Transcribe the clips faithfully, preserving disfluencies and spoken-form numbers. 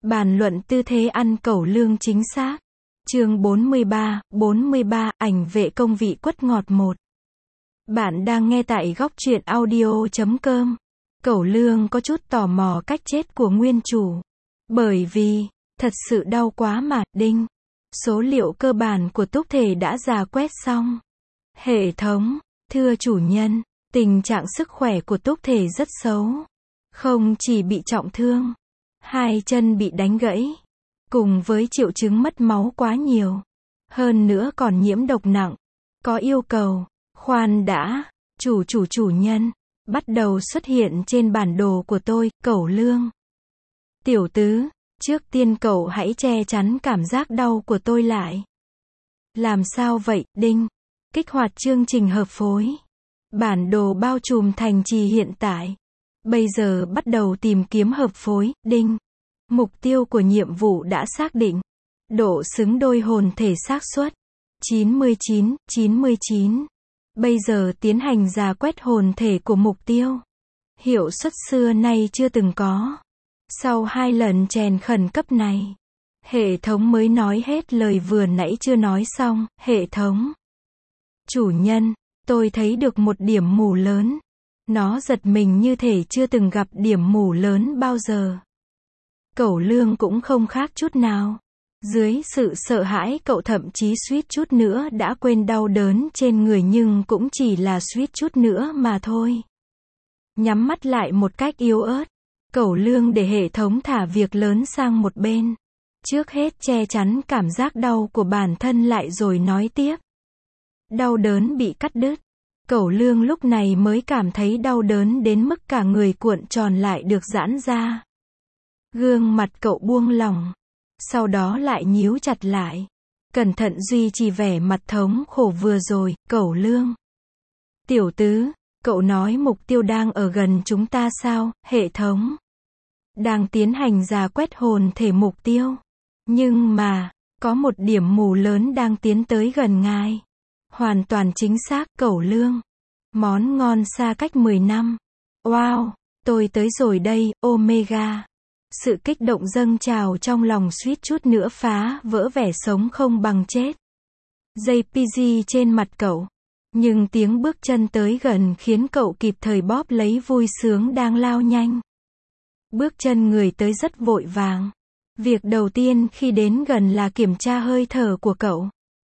Bàn luận tư thế ăn cẩu lương chính xác. Chương bốn mươi ba, bốn mươi ba, ảnh vệ công vị quất ngọt một. Bạn đang nghe tại góc truyện audio chấm com. Cẩu lương có chút tò mò cách chết của nguyên chủ. Bởi vì, thật sự đau quá mà, đinh. Số liệu cơ bản của túc thể đã rà quét xong. Hệ thống, thưa chủ nhân, tình trạng sức khỏe của túc thể rất xấu. Không chỉ bị trọng thương, hai chân bị đánh gãy, cùng với triệu chứng mất máu quá nhiều. Hơn nữa còn nhiễm độc nặng. Có yêu cầu, khoan đã, chủ chủ chủ nhân, bắt đầu xuất hiện trên bản đồ của tôi, cẩu lương. Tiểu tứ, trước tiên cậu hãy che chắn cảm giác đau của tôi lại. Làm sao vậy, đinh? Kích hoạt chương trình hợp phối. Bản đồ bao trùm thành trì hiện tại. Bây giờ bắt đầu tìm kiếm hợp phối, đinh. Mục tiêu của nhiệm vụ đã xác định. Độ xứng đôi hồn thể xác suất chín mươi chín, chín mươi chín. Bây giờ tiến hành rà quét hồn thể của mục tiêu. Hiệu suất xưa nay chưa từng có. Sau hai lần chèn khẩn cấp này, hệ thống mới nói hết lời vừa nãy chưa nói xong. Hệ thống. Chủ nhân, tôi thấy được một điểm mù lớn. Nó giật mình như thể chưa từng gặp điểm mù lớn bao giờ. Cẩu lương cũng không khác chút nào. Dưới sự sợ hãi cậu thậm chí suýt chút nữa đã quên đau đớn trên người, nhưng cũng chỉ là suýt chút nữa mà thôi. Nhắm mắt lại một cách yếu ớt, cẩu lương để hệ thống thả việc lớn sang một bên. Trước hết che chắn cảm giác đau của bản thân lại rồi nói tiếp. Đau đớn bị cắt đứt. Cẩu lương lúc này mới cảm thấy đau đớn đến mức cả người cuộn tròn lại được giãn ra. Gương mặt cậu buông lỏng. Sau đó lại nhíu chặt lại. Cẩn thận duy trì vẻ mặt thống khổ vừa rồi, cẩu lương. Tiểu tứ, cậu nói mục tiêu đang ở gần chúng ta sao, hệ thống? Đang tiến hành rà quét hồn thể mục tiêu. Nhưng mà, có một điểm mù lớn đang tiến tới gần ngài. Hoàn toàn chính xác, cẩu lương. Món ngon xa cách mười năm. Wow, tôi tới rồi đây, Omega. Sự kích động dâng trào trong lòng suýt chút nữa phá vỡ vẻ sống không bằng chết. Dây pê giê trên mặt cậu. Nhưng tiếng bước chân tới gần khiến cậu kịp thời bóp lấy vui sướng đang lao nhanh. Bước chân người tới rất vội vàng. Việc đầu tiên khi đến gần là kiểm tra hơi thở của cậu.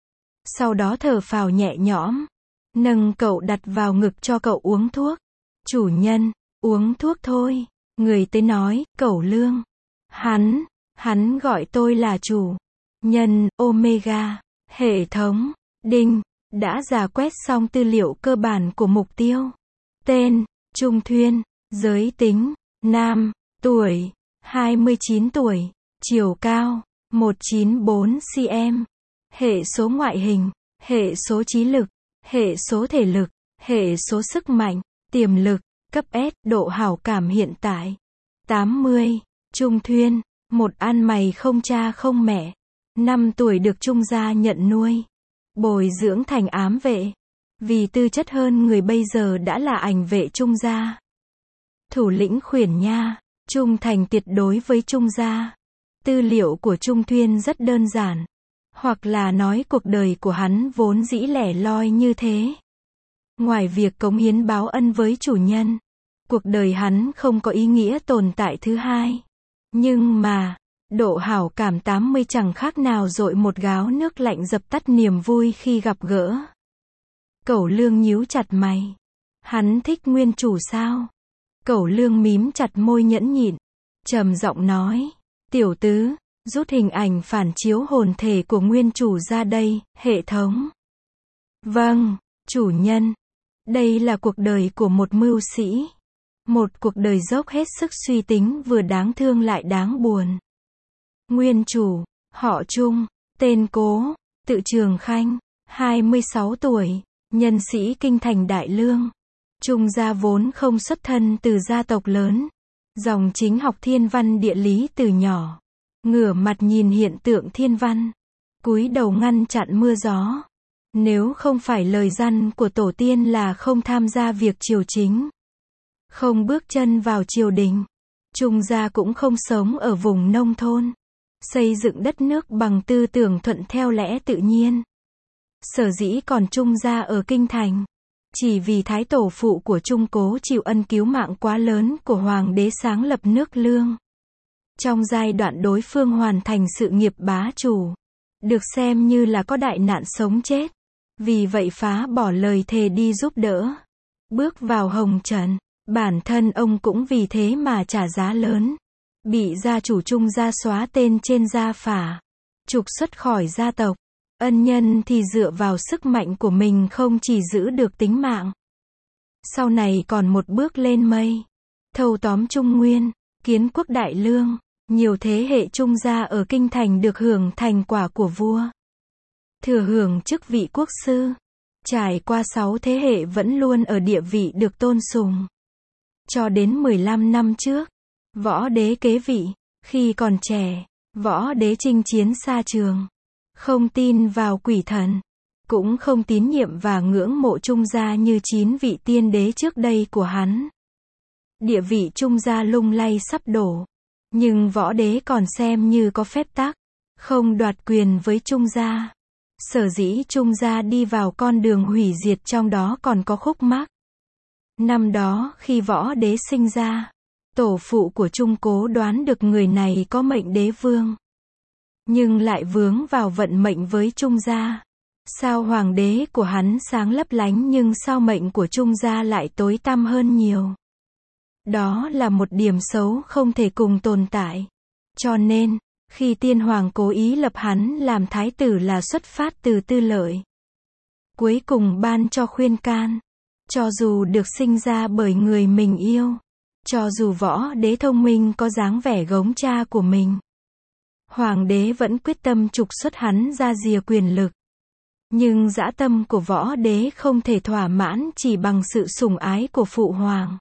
Sau đó thở phào nhẹ nhõm. Nâng cậu đặt vào ngực cho cậu uống thuốc. Chủ nhân, uống thuốc thôi. Người tới nói, cẩu lương. Hắn, hắn gọi tôi là chủ nhân, Omega. Hệ thống, đinh, đã rà quét xong tư liệu cơ bản của mục tiêu. Tên, Trung Thuyên. Giới tính, nam. Tuổi, hai mươi chín tuổi. Chiều cao, một trăm chín mươi bốn xăng-ti-mét. Hệ số ngoại hình, hệ số trí lực, hệ số thể lực, hệ số sức mạnh, tiềm lực, cấp S, độ hảo cảm hiện tại. tám mươi. Trung Thuyên, một ăn mày không cha không mẹ. năm tuổi được Trung gia nhận nuôi. Bồi dưỡng thành ám vệ. Vì tư chất hơn người bây giờ đã là ảnh vệ Trung gia. Thủ lĩnh khuyển nha, trung thành tuyệt đối với Trung gia. Tư liệu của Trung Thuyên rất đơn giản. Hoặc là nói cuộc đời của hắn vốn dĩ lẻ loi như thế. Ngoài việc cống hiến báo ân với chủ nhân, cuộc đời hắn không có ý nghĩa tồn tại thứ hai. Nhưng mà, độ hảo cảm tám mươi chẳng khác nào dội một gáo nước lạnh dập tắt niềm vui khi gặp gỡ. Cẩu lương nhíu chặt mày. Hắn thích nguyên chủ sao? Cẩu lương mím chặt môi nhẫn nhịn. Trầm giọng nói. Tiểu tứ, rút hình ảnh phản chiếu hồn thể của nguyên chủ ra đây, hệ thống. Vâng, chủ nhân. Đây là cuộc đời của một mưu sĩ. Một cuộc đời dốc hết sức suy tính, vừa đáng thương lại đáng buồn. Nguyên chủ, họ Trung, tên Cố, tự Trường Khanh, hai mươi sáu tuổi, nhân sĩ kinh thành Đại Lương. Trung gia vốn không xuất thân từ gia tộc lớn. Dòng chính học thiên văn địa lý từ nhỏ. Ngửa mặt nhìn hiện tượng thiên văn. Cúi đầu ngăn chặn mưa gió. Nếu không phải lời răn của tổ tiên là không tham gia việc triều chính, không bước chân vào triều đình, Trung gia cũng không sống ở vùng nông thôn. Xây dựng đất nước bằng tư tưởng thuận theo lẽ tự nhiên. Sở dĩ còn Trung gia ở kinh thành. Chỉ vì thái tổ phụ của Trung Cố chịu ân cứu mạng quá lớn của hoàng đế sáng lập nước Lương. Trong giai đoạn đối phương hoàn thành sự nghiệp bá chủ, được xem như là có đại nạn sống chết. Vì vậy phá bỏ lời thề đi giúp đỡ. Bước vào hồng trần, bản thân ông cũng vì thế mà trả giá lớn. Bị gia chủ Trung gia xóa tên trên gia phả, trục xuất khỏi gia tộc. Ân nhân thì dựa vào sức mạnh của mình không chỉ giữ được tính mạng, sau này còn một bước lên mây. Thâu tóm Trung Nguyên, kiến quốc đại lương, nhiều thế hệ Trung gia ở kinh thành được hưởng thành quả của vua. Thừa hưởng chức vị quốc sư, trải qua sáu thế hệ vẫn luôn ở địa vị được tôn sùng. Cho đến mười lăm năm trước, võ đế kế vị. Khi còn trẻ, võ đế chinh chiến xa trường, không tin vào quỷ thần, cũng không tín nhiệm và ngưỡng mộ Trung gia như chín vị tiên đế trước đây của hắn. Địa vị Trung gia lung lay sắp đổ, nhưng võ đế còn xem như có phép tắc, không đoạt quyền với Trung gia. Sở dĩ Trung gia đi vào con đường hủy diệt trong đó còn có khúc mắc. Năm đó khi võ đế sinh ra, tổ phụ của Trung Cố đoán được người này có mệnh đế vương, nhưng lại vướng vào vận mệnh với Trung gia. Sao hoàng đế của hắn sáng lấp lánh nhưng sao mệnh của Trung gia lại tối tăm hơn nhiều. Đó là một điểm xấu không thể cùng tồn tại. Cho nên, khi tiên hoàng cố ý lập hắn làm thái tử là xuất phát từ tư lợi. Cuối cùng ban cho khuyên can. Cho dù được sinh ra bởi người mình yêu, cho dù võ đế thông minh có dáng vẻ gống cha của mình, hoàng đế vẫn quyết tâm trục xuất hắn ra rìa quyền lực. Nhưng dã tâm của võ đế không thể thỏa mãn chỉ bằng sự sủng ái của phụ hoàng.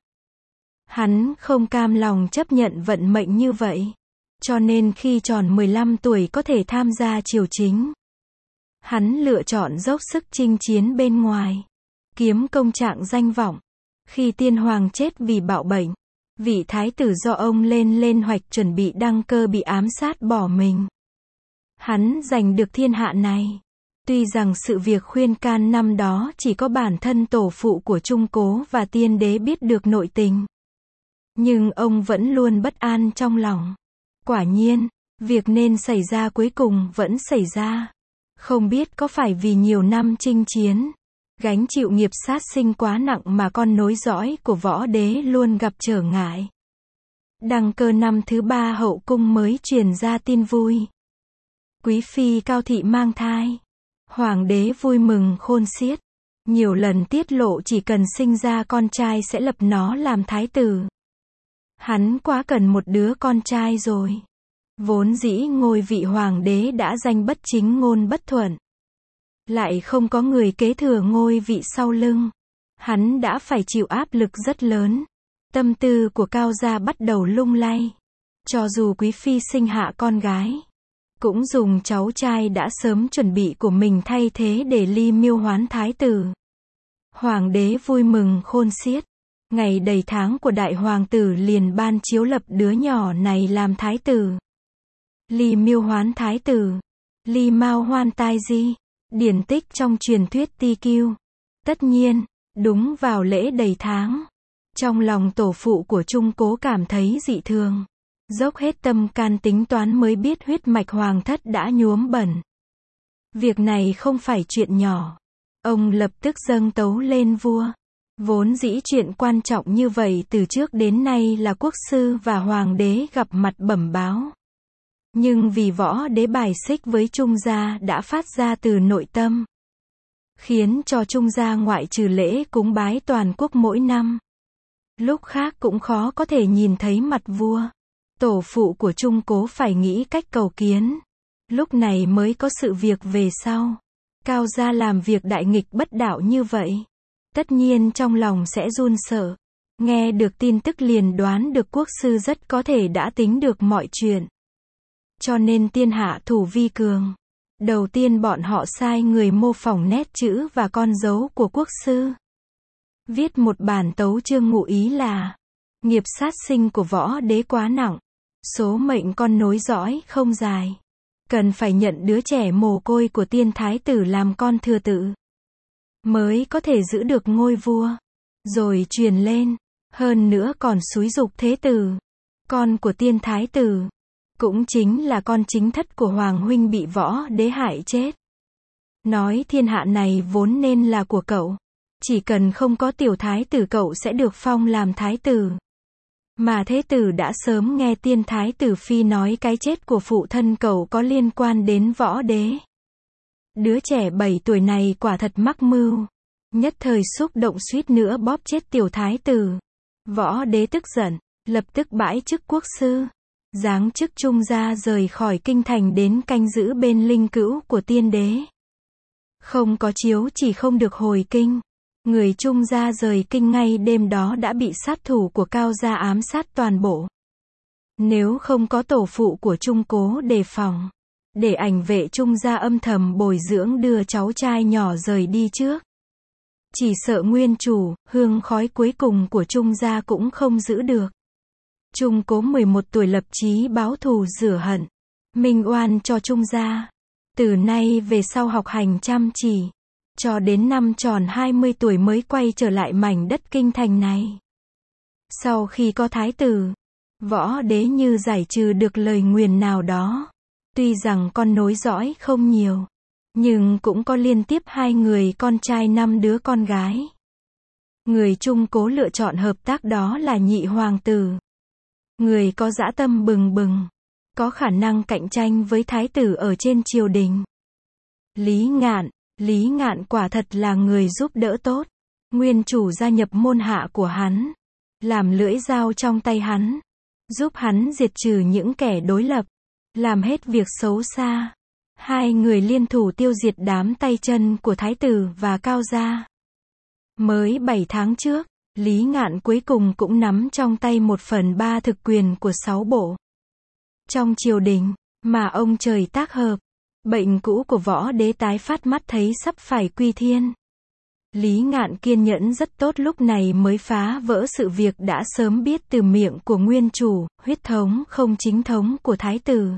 Hắn không cam lòng chấp nhận vận mệnh như vậy. Cho nên khi tròn mười lăm tuổi có thể tham gia triều chính, hắn lựa chọn dốc sức chinh chiến bên ngoài, kiếm công trạng danh vọng. Khi tiên hoàng chết vì bạo bệnh, vị thái tử do ông lên lên hoạch chuẩn bị đăng cơ bị ám sát bỏ mình. Hắn giành được thiên hạ này. Tuy rằng sự việc khuyên can năm đó chỉ có bản thân tổ phụ của Trung Cố và tiên đế biết được nội tình, nhưng ông vẫn luôn bất an trong lòng. Quả nhiên, việc nên xảy ra cuối cùng vẫn xảy ra. Không biết có phải vì nhiều năm chinh chiến, gánh chịu nghiệp sát sinh quá nặng mà con nối dõi của võ đế luôn gặp trở ngại. Đăng cơ năm thứ ba hậu cung mới truyền ra tin vui. Quý phi Cao Thị mang thai. Hoàng đế vui mừng khôn xiết. Nhiều lần tiết lộ chỉ cần sinh ra con trai sẽ lập nó làm thái tử. Hắn quá cần một đứa con trai rồi. Vốn dĩ ngôi vị hoàng đế đã danh bất chính ngôn bất thuận, lại không có người kế thừa ngôi vị sau lưng. Hắn đã phải chịu áp lực rất lớn. Tâm tư của Cao gia bắt đầu lung lay. Cho dù quý phi sinh hạ con gái, cũng dùng cháu trai đã sớm chuẩn bị của mình thay thế để ly miêu hoán thái tử. Hoàng đế vui mừng khôn xiết. Ngày đầy tháng của đại hoàng tử liền ban chiếu lập đứa nhỏ này làm thái tử. Ly miêu hoán thái tử. Ly mao hoan tai di. Điển tích trong truyền thuyết Ti Kiêu. Tất nhiên, đúng vào lễ đầy tháng, trong lòng tổ phụ của Trung Cố cảm thấy dị thường. Dốc hết tâm can tính toán mới biết huyết mạch hoàng thất đã nhuốm bẩn. Việc này không phải chuyện nhỏ. Ông lập tức dâng tấu lên vua. Vốn dĩ chuyện quan trọng như vậy từ trước đến nay là quốc sư và hoàng đế gặp mặt bẩm báo. Nhưng vì võ đế bài xích với Trung gia đã phát ra từ nội tâm, khiến cho Trung gia ngoại trừ lễ cúng bái toàn quốc mỗi năm, lúc khác cũng khó có thể nhìn thấy mặt vua. Tổ phụ của Trung Cố phải nghĩ cách cầu kiến. Lúc này mới có sự việc về sau. Cao gia làm việc đại nghịch bất đạo như vậy, tất nhiên trong lòng sẽ run sợ. Nghe được tin tức liền đoán được quốc sư rất có thể đã tính được mọi chuyện. Cho nên tiên hạ thủ vi cường. Đầu tiên bọn họ sai người mô phỏng nét chữ và con dấu của quốc sư, viết một bản tấu chương ngụ ý là: Nghiệp sát sinh của võ đế quá nặng. Số mệnh con nối dõi không dài. Cần phải nhận đứa trẻ mồ côi của tiên thái tử làm con thừa tự. Mới có thể giữ được ngôi vua. Rồi truyền lên. Hơn nữa còn xúi giục thế tử. Con của tiên thái tử. Cũng chính là con chính thất của Hoàng huynh bị võ đế hại chết. Nói thiên hạ này vốn nên là của cậu. Chỉ cần không có tiểu thái tử cậu sẽ được phong làm thái tử. Mà thế tử đã sớm nghe tiên thái tử phi nói cái chết của phụ thân cậu có liên quan đến võ đế. Đứa trẻ bảy tuổi này quả thật mắc mưu. Nhất thời xúc động suýt nữa bóp chết tiểu thái tử. Võ đế tức giận, lập tức bãi chức quốc sư. Giáng chức trung gia rời khỏi kinh thành đến canh giữ bên linh cữu của tiên đế. Không có chiếu chỉ không được hồi kinh. Người trung gia rời kinh ngay đêm đó đã bị sát thủ của Cao gia ám sát toàn bộ. Nếu không có tổ phụ của Trung Cố đề phòng, để ảnh vệ Trung gia âm thầm bồi dưỡng đưa cháu trai nhỏ rời đi trước, chỉ sợ nguyên chủ, hương khói cuối cùng của Trung gia cũng không giữ được. Trung Cố mười một tuổi lập chí báo thù rửa hận, minh oan cho Trung gia. Từ nay về sau học hành chăm chỉ, cho đến năm tròn hai mươi tuổi mới quay trở lại mảnh đất kinh thành này. Sau khi có thái tử, võ đế như giải trừ được lời nguyền nào đó. Tuy rằng con nối dõi không nhiều, nhưng cũng có liên tiếp hai người con trai năm đứa con gái. Người Trung Cố lựa chọn hợp tác đó là nhị hoàng tử. Người có dã tâm bừng bừng, có khả năng cạnh tranh với thái tử ở trên triều đình. Lý Ngạn, Lý Ngạn quả thật là người giúp đỡ tốt. Nguyên chủ gia nhập môn hạ của hắn, làm lưỡi dao trong tay hắn, giúp hắn diệt trừ những kẻ đối lập, làm hết việc xấu xa. Hai người liên thủ tiêu diệt đám tay chân của thái tử và Cao gia. Mới bảy tháng trước, Lý Ngạn cuối cùng cũng nắm trong tay một phần ba thực quyền của sáu bộ. Trong triều đình, mà ông trời tác hợp, bệnh cũ của võ đế tái phát mắt thấy sắp phải quy thiên. Lý Ngạn kiên nhẫn rất tốt, lúc này mới phá vỡ sự việc đã sớm biết từ miệng của nguyên chủ, huyết thống không chính thống của thái tử.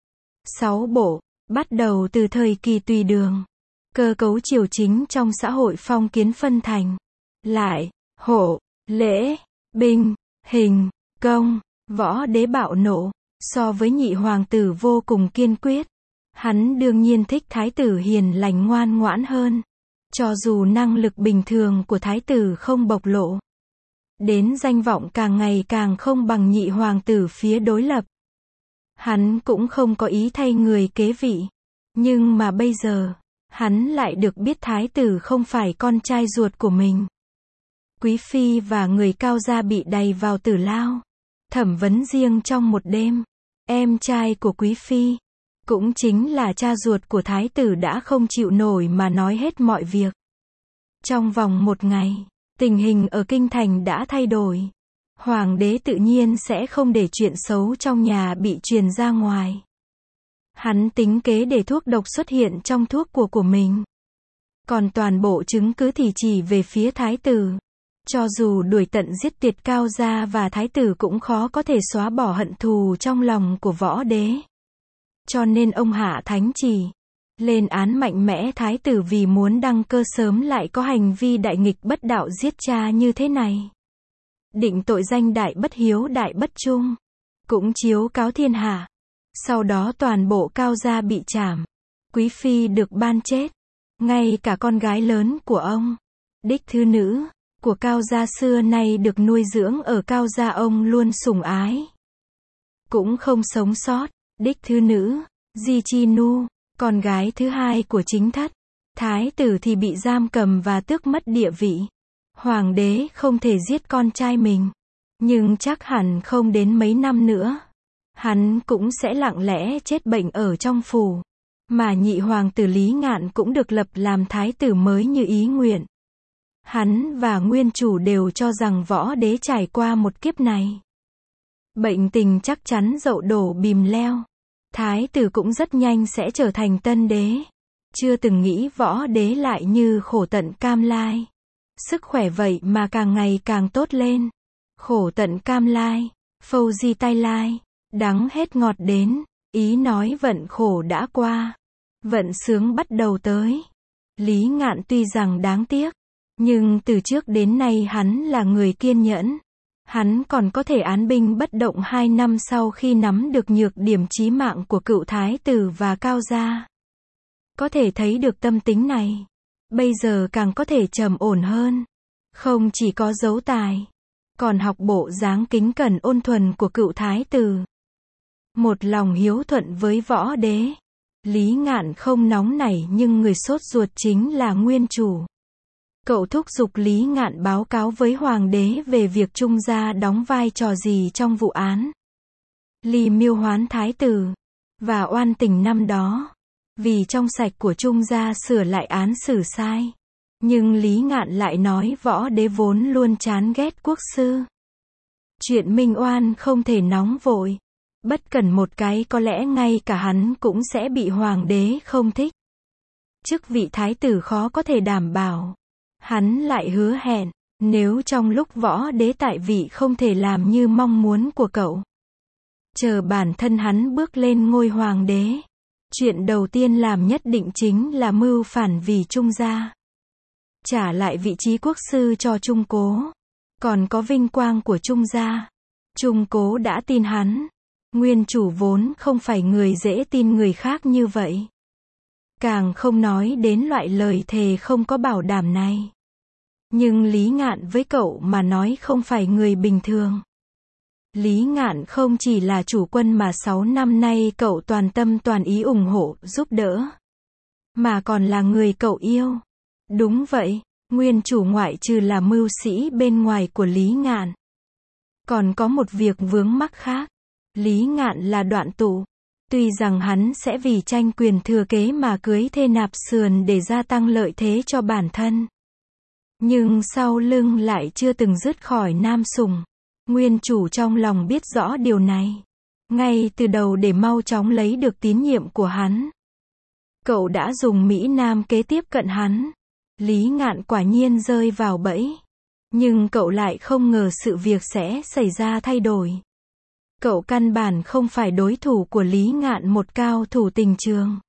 Sáu bộ, bắt đầu từ thời kỳ tùy đường. Cơ cấu triều chính trong xã hội phong kiến phân thành lại, hộ, lễ, binh, hình, công. Võ đế bạo nộ, so với nhị hoàng tử vô cùng kiên quyết. Hắn đương nhiên thích thái tử hiền lành ngoan ngoãn hơn. Cho dù năng lực bình thường của thái tử không bộc lộ, đến danh vọng càng ngày càng không bằng nhị hoàng tử phía đối lập, hắn cũng không có ý thay người kế vị. Nhưng mà bây giờ, hắn lại được biết thái tử không phải con trai ruột của mình. Quý phi và người Cao gia bị đày vào tử lao, thẩm vấn riêng trong một đêm. Em trai của quý phi, cũng chính là cha ruột của thái tử đã không chịu nổi mà nói hết mọi việc. Trong vòng một ngày, tình hình ở kinh thành đã thay đổi. Hoàng đế tự nhiên sẽ không để chuyện xấu trong nhà bị truyền ra ngoài. Hắn tính kế để thuốc độc xuất hiện trong thuốc của của mình. Còn toàn bộ chứng cứ thì chỉ về phía thái tử. Cho dù đuổi tận giết tuyệt Cao gia và thái tử cũng khó có thể xóa bỏ hận thù trong lòng của võ đế. Cho nên ông hạ thánh chỉ, lên án mạnh mẽ thái tử vì muốn đăng cơ sớm lại có hành vi đại nghịch bất đạo giết cha như thế này. Định tội danh đại bất hiếu đại bất trung, cũng chiếu cáo thiên hạ. Sau đó toàn bộ Cao gia bị trảm, quý phi được ban chết, ngay cả con gái lớn của ông, đích thứ nữ của Cao gia xưa nay được nuôi dưỡng ở Cao gia ông luôn sủng ái, cũng không sống sót. Đích thứ nữ, Di Chi Nu, con gái thứ hai của chính thất, thái tử thì bị giam cầm và tước mất địa vị. Hoàng đế không thể giết con trai mình, nhưng chắc hẳn không đến mấy năm nữa, hắn cũng sẽ lặng lẽ chết bệnh ở trong phủ. Mà nhị hoàng tử Lý Ngạn cũng được lập làm thái tử mới như ý nguyện. Hắn và nguyên chủ đều cho rằng võ đế trải qua một kiếp này, bệnh tình chắc chắn dậu đổ bìm leo. Thái tử cũng rất nhanh sẽ trở thành tân đế. Chưa từng nghĩ võ đế lại như khổ tận cam lai. Sức khỏe vậy mà càng ngày càng tốt lên. Khổ tận cam lai, phâu di tai lai, đắng hết ngọt đến, ý nói vận khổ đã qua, vận sướng bắt đầu tới. Lý Ngạn tuy rằng đáng tiếc, nhưng từ trước đến nay hắn là người kiên nhẫn. Hắn còn có thể án binh bất động hai năm sau khi nắm được nhược điểm chí mạng của cựu thái tử và Cao gia. Có thể thấy được tâm tính này. Bây giờ càng có thể trầm ổn hơn. Không chỉ có dấu tài, còn học bộ dáng kính cẩn ôn thuần của cựu thái tử. Một lòng hiếu thuận với võ đế. Lý Ngạn không nóng nảy nhưng người sốt ruột chính là nguyên chủ. Cậu thúc giục Lý Ngạn báo cáo với hoàng đế về việc Trung gia đóng vai trò gì trong vụ án Ly Miêu Hoán thái tử và oan tình năm đó. Vì trong sạch của Trung gia sửa lại án xử sai. Nhưng Lý Ngạn lại nói võ đế vốn luôn chán ghét quốc sư. Chuyện minh oan không thể nóng vội. Bất cần một cái có lẽ ngay cả hắn cũng sẽ bị hoàng đế không thích. Chức vị thái tử khó có thể đảm bảo. Hắn lại hứa hẹn, nếu trong lúc võ đế tại vị không thể làm như mong muốn của cậu. Chờ bản thân hắn bước lên ngôi hoàng đế. Chuyện đầu tiên làm nhất định chính là mưu phản vì Trung gia. Trả lại vị trí quốc sư cho Trung Cố. Còn có vinh quang của Trung gia. Trung Cố đã tin hắn. Nguyên chủ vốn không phải người dễ tin người khác như vậy. Càng không nói đến loại lời thề không có bảo đảm này. Nhưng Lý Ngạn với cậu mà nói không phải người bình thường. Lý Ngạn không chỉ là chủ quân mà sáu năm nay cậu toàn tâm toàn ý ủng hộ, giúp đỡ. Mà còn là người cậu yêu. Đúng vậy, nguyên chủ ngoại trừ là mưu sĩ bên ngoài của Lý Ngạn. Còn có một việc vướng mắc khác. Lý Ngạn là Đoạn Tụ. Tuy rằng hắn sẽ vì tranh quyền thừa kế mà cưới thê nạp sườn để gia tăng lợi thế cho bản thân. Nhưng sau lưng lại chưa từng dứt khỏi nam sủng. Nguyên chủ trong lòng biết rõ điều này. Ngay từ đầu để mau chóng lấy được tín nhiệm của hắn. Cậu đã dùng Mỹ Nam kế tiếp cận hắn. Lý Ngạn quả nhiên rơi vào bẫy. Nhưng cậu lại không ngờ sự việc sẽ xảy ra thay đổi. Cậu căn bản không phải đối thủ của Lý Ngạn, một cao thủ tình trường.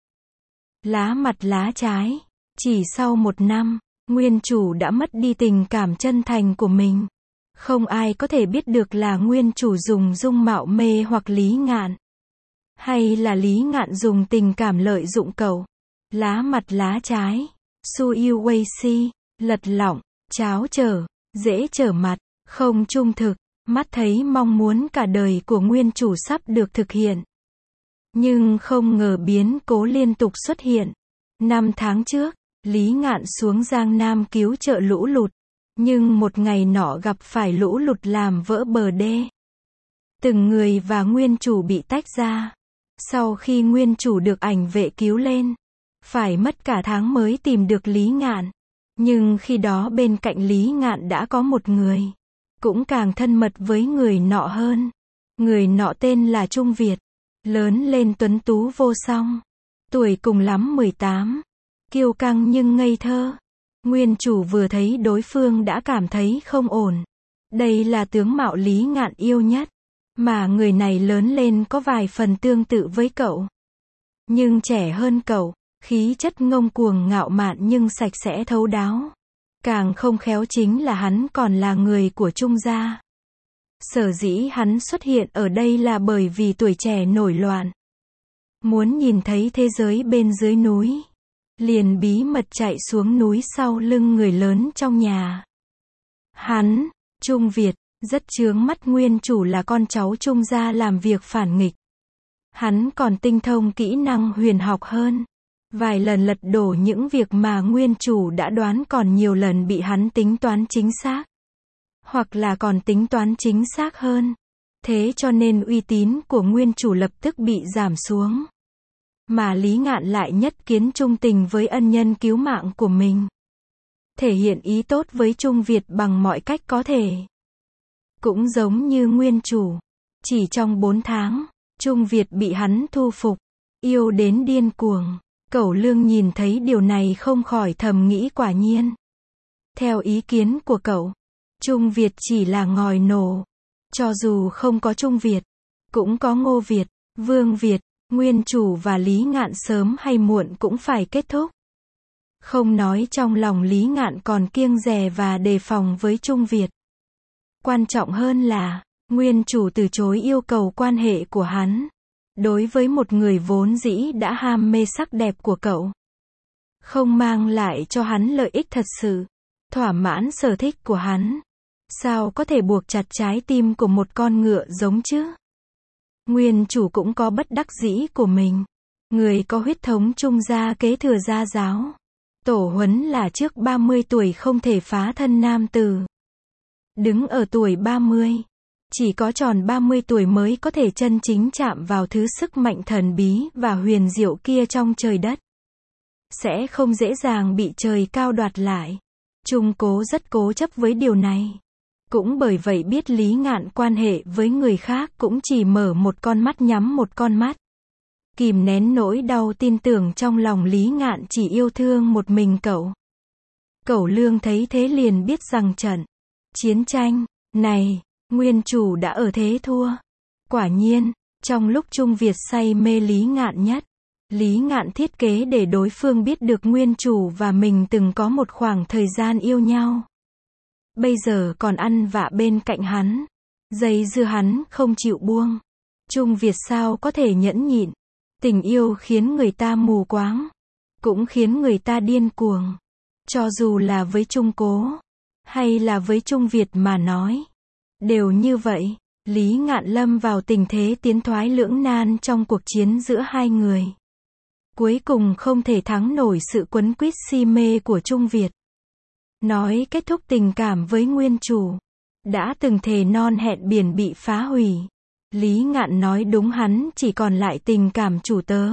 Lá mặt lá trái. Chỉ sau một năm, nguyên chủ đã mất đi tình cảm chân thành của mình. Không ai có thể biết được là nguyên chủ dùng dung mạo mê hoặc Lý Ngạn. Hay là Lý Ngạn dùng tình cảm lợi dụng cậu. Lá mặt lá trái. Su yêu quay si. Lật lọng. Cháo trở. Dễ trở mặt. Không trung thực. Mắt thấy mong muốn cả đời của nguyên chủ sắp được thực hiện. Nhưng không ngờ biến cố liên tục xuất hiện. Năm tháng trước, Lý Ngạn xuống Giang Nam cứu trợ lũ lụt. Nhưng một ngày nọ gặp phải lũ lụt làm vỡ bờ đê. Từng người và nguyên chủ bị tách ra. Sau khi nguyên chủ được ảnh vệ cứu lên, phải mất cả tháng mới tìm được Lý Ngạn. Nhưng khi đó bên cạnh Lý Ngạn đã có một người. Cũng càng thân mật với người nọ hơn. Người nọ tên là Trung Việt. Lớn lên tuấn tú vô song. Tuổi cùng lắm mười tám. Kiêu căng nhưng ngây thơ. Nguyên chủ vừa thấy đối phương đã cảm thấy không ổn. Đây là tướng mạo Lý Ngạn yêu nhất. Mà người này lớn lên có vài phần tương tự với cậu. Nhưng trẻ hơn cậu. Khí chất ngông cuồng ngạo mạn nhưng sạch sẽ thấu đáo. Càng không khéo chính là hắn còn là người của Trung gia. Sở dĩ hắn xuất hiện ở đây là bởi vì tuổi trẻ nổi loạn. Muốn nhìn thấy thế giới bên dưới núi. Liền bí mật chạy xuống núi sau lưng người lớn trong nhà. Hắn, Trung Việt, rất chướng mắt nguyên chủ là con cháu Trung gia làm việc phản nghịch. Hắn còn tinh thông kỹ năng huyền học hơn. Vài lần lật đổ những việc mà nguyên chủ đã đoán, còn nhiều lần bị hắn tính toán chính xác. Hoặc là còn tính toán chính xác hơn. Thế cho nên uy tín của nguyên chủ lập tức bị giảm xuống. Mà Lý Ngạn lại nhất kiến trung tình với ân nhân cứu mạng của mình. Thể hiện ý tốt với Trung Việt bằng mọi cách có thể. Cũng giống như nguyên chủ. Chỉ trong bốn tháng, Trung Việt bị hắn thu phục. Yêu đến điên cuồng. Cẩu Lương nhìn thấy điều này không khỏi thầm nghĩ quả nhiên. Theo ý kiến của cậu, Trung Việt chỉ là ngòi nổ. Cho dù không có Trung Việt, cũng có Ngô Việt, Vương Việt, Nguyên Chủ và Lý Ngạn sớm hay muộn cũng phải kết thúc. Không nói trong lòng Lý Ngạn còn kiêng dè và đề phòng với Trung Việt. Quan trọng hơn là, Nguyên Chủ từ chối yêu cầu quan hệ của hắn. Đối với một người vốn dĩ đã ham mê sắc đẹp của cậu, không mang lại cho hắn lợi ích thật sự, thỏa mãn sở thích của hắn, sao có thể buộc chặt trái tim của một con ngựa giống chứ? Nguyên Chủ cũng có bất đắc dĩ của mình. Người có huyết thống Trung gia kế thừa gia giáo. Tổ huấn là trước ba mươi tuổi không thể phá thân nam tử. Đứng ở tuổi ba mươi, chỉ có tròn ba mươi tuổi mới có thể chân chính chạm vào thứ sức mạnh thần bí và huyền diệu kia trong trời đất. Sẽ không dễ dàng bị trời cao đoạt lại. Trung Cố rất cố chấp với điều này. Cũng bởi vậy biết Lý Ngạn quan hệ với người khác cũng chỉ mở một con mắt nhắm một con mắt. Kìm nén nỗi đau tin tưởng trong lòng Lý Ngạn chỉ yêu thương một mình cậu. Cẩu Lương thấy thế liền biết rằng trận chiến tranh này, Nguyên Chủ đã ở thế thua. Quả nhiên, trong lúc Trung Việt say mê Lý Ngạn nhất, Lý Ngạn thiết kế để đối phương biết được Nguyên Chủ và mình từng có một khoảng thời gian yêu nhau. Bây giờ còn ăn vạ bên cạnh hắn, dây dưa hắn không chịu buông. Trung Việt sao có thể nhẫn nhịn? Tình yêu khiến người ta mù quáng, cũng khiến người ta điên cuồng. Cho dù là với Trung Cố, hay là với Trung Việt mà nói, đều như vậy. Lý Ngạn lâm vào tình thế tiến thoái lưỡng nan trong cuộc chiến giữa hai người. Cuối cùng không thể thắng nổi sự quấn quýt si mê của Trung Việt. Nói kết thúc tình cảm với Nguyên Chủ, đã từng thề non hẹn biển bị phá hủy. Lý Ngạn nói đúng, hắn chỉ còn lại tình cảm chủ tớ.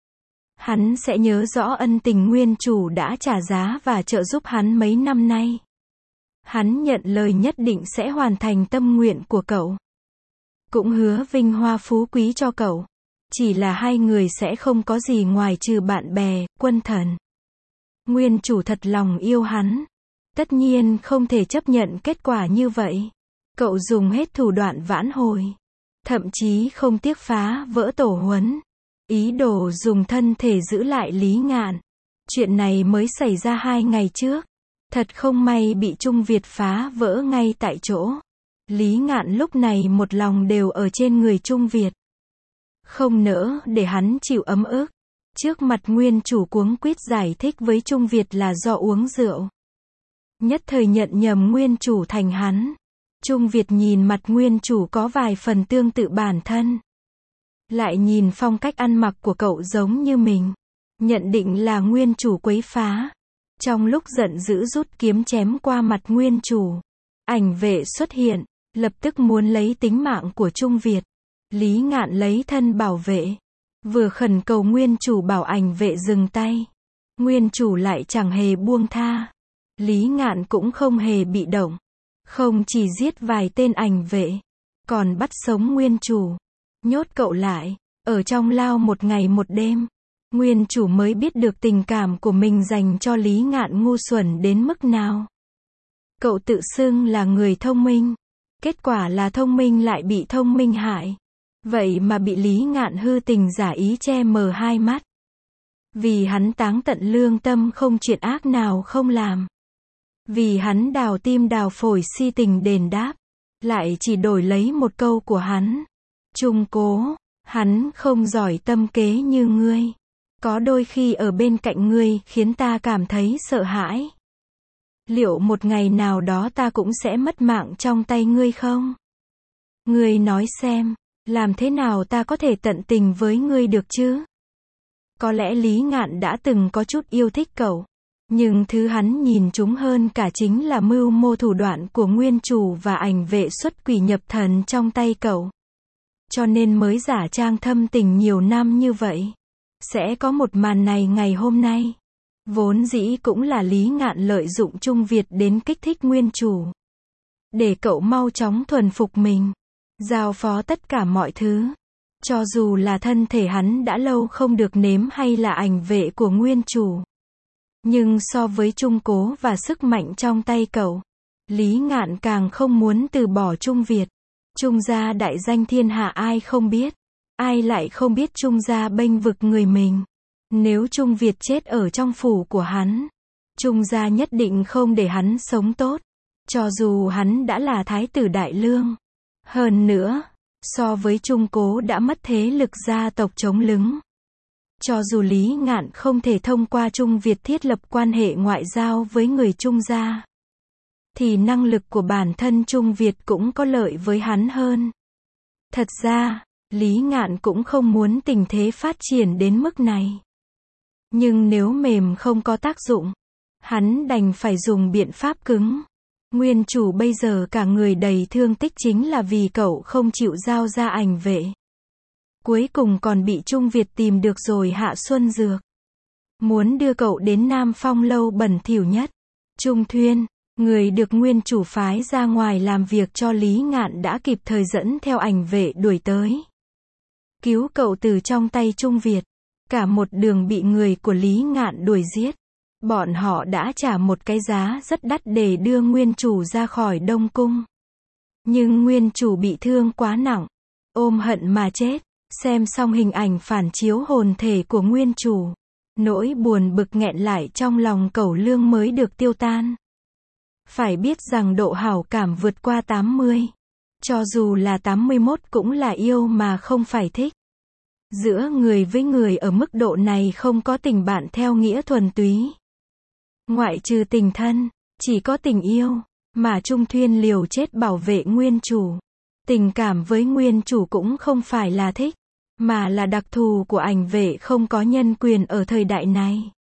Hắn sẽ nhớ rõ ân tình Nguyên Chủ đã trả giá và trợ giúp hắn mấy năm nay. Hắn nhận lời nhất định sẽ hoàn thành tâm nguyện của cậu. Cũng hứa vinh hoa phú quý cho cậu. Chỉ là hai người sẽ không có gì ngoài trừ bạn bè, quân thần. Nguyên Chủ thật lòng yêu hắn. Tất nhiên không thể chấp nhận kết quả như vậy. Cậu dùng hết thủ đoạn vãn hồi. Thậm chí không tiếc phá vỡ tổ huấn. Ý đồ dùng thân thể giữ lại Lý Ngạn. Chuyện này mới xảy ra hai ngày trước. Thật không may bị Trung Việt phá vỡ ngay tại chỗ. Lý Ngạn lúc này một lòng đều ở trên người Trung Việt. Không nỡ để hắn chịu ấm ức. Trước mặt Nguyên Chủ cuống quýt giải thích với Trung Việt là do uống rượu. Nhất thời nhận nhầm Nguyên Chủ thành hắn. Trung Việt nhìn mặt Nguyên Chủ có vài phần tương tự bản thân. Lại nhìn phong cách ăn mặc của cậu giống như mình. Nhận định là Nguyên Chủ quấy phá. Trong lúc giận dữ rút kiếm chém qua mặt Nguyên Chủ. Ảnh vệ xuất hiện, lập tức muốn lấy tính mạng của Trung Việt. Lý Ngạn lấy thân bảo vệ. Vừa khẩn cầu Nguyên Chủ bảo ảnh vệ dừng tay. Nguyên Chủ lại chẳng hề buông tha. Lý Ngạn cũng không hề bị động. Không chỉ giết vài tên ảnh vệ, còn bắt sống Nguyên Chủ. Nhốt cậu lại, ở trong lao một ngày một đêm. Nguyên Chủ mới biết được tình cảm của mình dành cho Lý Ngạn ngu xuẩn đến mức nào. Cậu tự xưng là người thông minh. Kết quả là thông minh lại bị thông minh hại. Vậy mà bị Lý Ngạn hư tình giả ý che mờ hai mắt. Vì hắn táng tận lương tâm không chuyện ác nào không làm. Vì hắn đào tim đào phổi si tình đền đáp. Lại chỉ đổi lấy một câu của hắn. Trung Cố, hắn không giỏi tâm kế như ngươi. Có đôi khi ở bên cạnh ngươi khiến ta cảm thấy sợ hãi. Liệu một ngày nào đó ta cũng sẽ mất mạng trong tay ngươi không? Ngươi nói xem, làm thế nào ta có thể tận tình với ngươi được chứ? Có lẽ Lý Ngạn đã từng có chút yêu thích cậu. Nhưng thứ hắn nhìn trúng hơn cả chính là mưu mô thủ đoạn của Nguyên Chủ và ảnh vệ xuất quỷ nhập thần trong tay cậu. Cho nên mới giả trang thâm tình nhiều năm như vậy. Sẽ có một màn này ngày hôm nay. Vốn dĩ cũng là Lý Ngạn lợi dụng Trung Việt đến kích thích Nguyên Chủ. Để cậu mau chóng thuần phục mình. Giao phó tất cả mọi thứ. Cho dù là thân thể hắn đã lâu không được nếm hay là ảnh vệ của Nguyên Chủ. Nhưng so với Trung Cố và sức mạnh trong tay cậu, Lý Ngạn càng không muốn từ bỏ Trung Việt. Trung gia đại danh thiên hạ ai không biết. Ai lại không biết Trung gia bênh vực người mình. Nếu Trung Việt chết ở trong phủ của hắn, Trung gia nhất định không để hắn sống tốt. Cho dù hắn đã là thái tử đại lương. Hơn nữa, so với Trung Cố đã mất thế lực gia tộc chống lứng. Cho dù Lý Ngạn không thể thông qua Trung Việt thiết lập quan hệ ngoại giao với người Trung gia, thì năng lực của bản thân Trung Việt cũng có lợi với hắn hơn. Thật ra, Lý Ngạn cũng không muốn tình thế phát triển đến mức này. Nhưng nếu mềm không có tác dụng, hắn đành phải dùng biện pháp cứng. Nguyên chủ bây giờ cả người đầy thương tích chính là vì cậu không chịu giao ra ảnh vệ. Cuối cùng còn bị Trung Việt tìm được rồi hạ xuân dược. Muốn đưa cậu đến Nam Phong lâu bẩn thỉu nhất. Trung Thuyên, người được nguyên chủ phái ra ngoài làm việc cho Lý Ngạn đã kịp thời dẫn theo ảnh vệ đuổi tới. Cứu cậu từ trong tay Trung Việt. Cả một đường bị người của Lý Ngạn đuổi giết. Bọn họ đã trả một cái giá rất đắt để đưa nguyên chủ ra khỏi Đông Cung. Nhưng nguyên chủ bị thương quá nặng. Ôm hận mà chết. Xem xong hình ảnh phản chiếu hồn thể của nguyên chủ. Nỗi buồn bực nghẹn lại trong lòng Cẩu Lương mới được tiêu tan. Phải biết rằng độ hảo cảm vượt qua tám mươi. Cho dù là tám mươi mốt cũng là yêu mà không phải thích. Giữa người với người ở mức độ này không có tình bạn theo nghĩa thuần túy. Ngoại trừ tình thân, chỉ có tình yêu, mà Trung Thuyên liều chết bảo vệ nguyên chủ. Tình cảm với nguyên chủ cũng không phải là thích, mà là đặc thù của ảnh vệ không có nhân quyền ở thời đại này.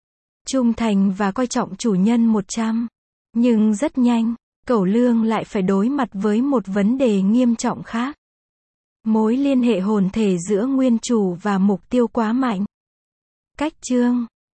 Trung thành và coi trọng chủ nhân một trăm. Nhưng rất nhanh, Cẩu Lương lại phải đối mặt với một vấn đề nghiêm trọng khác. Mối liên hệ hồn thể giữa nguyên chủ và mục tiêu quá mạnh. Cách chương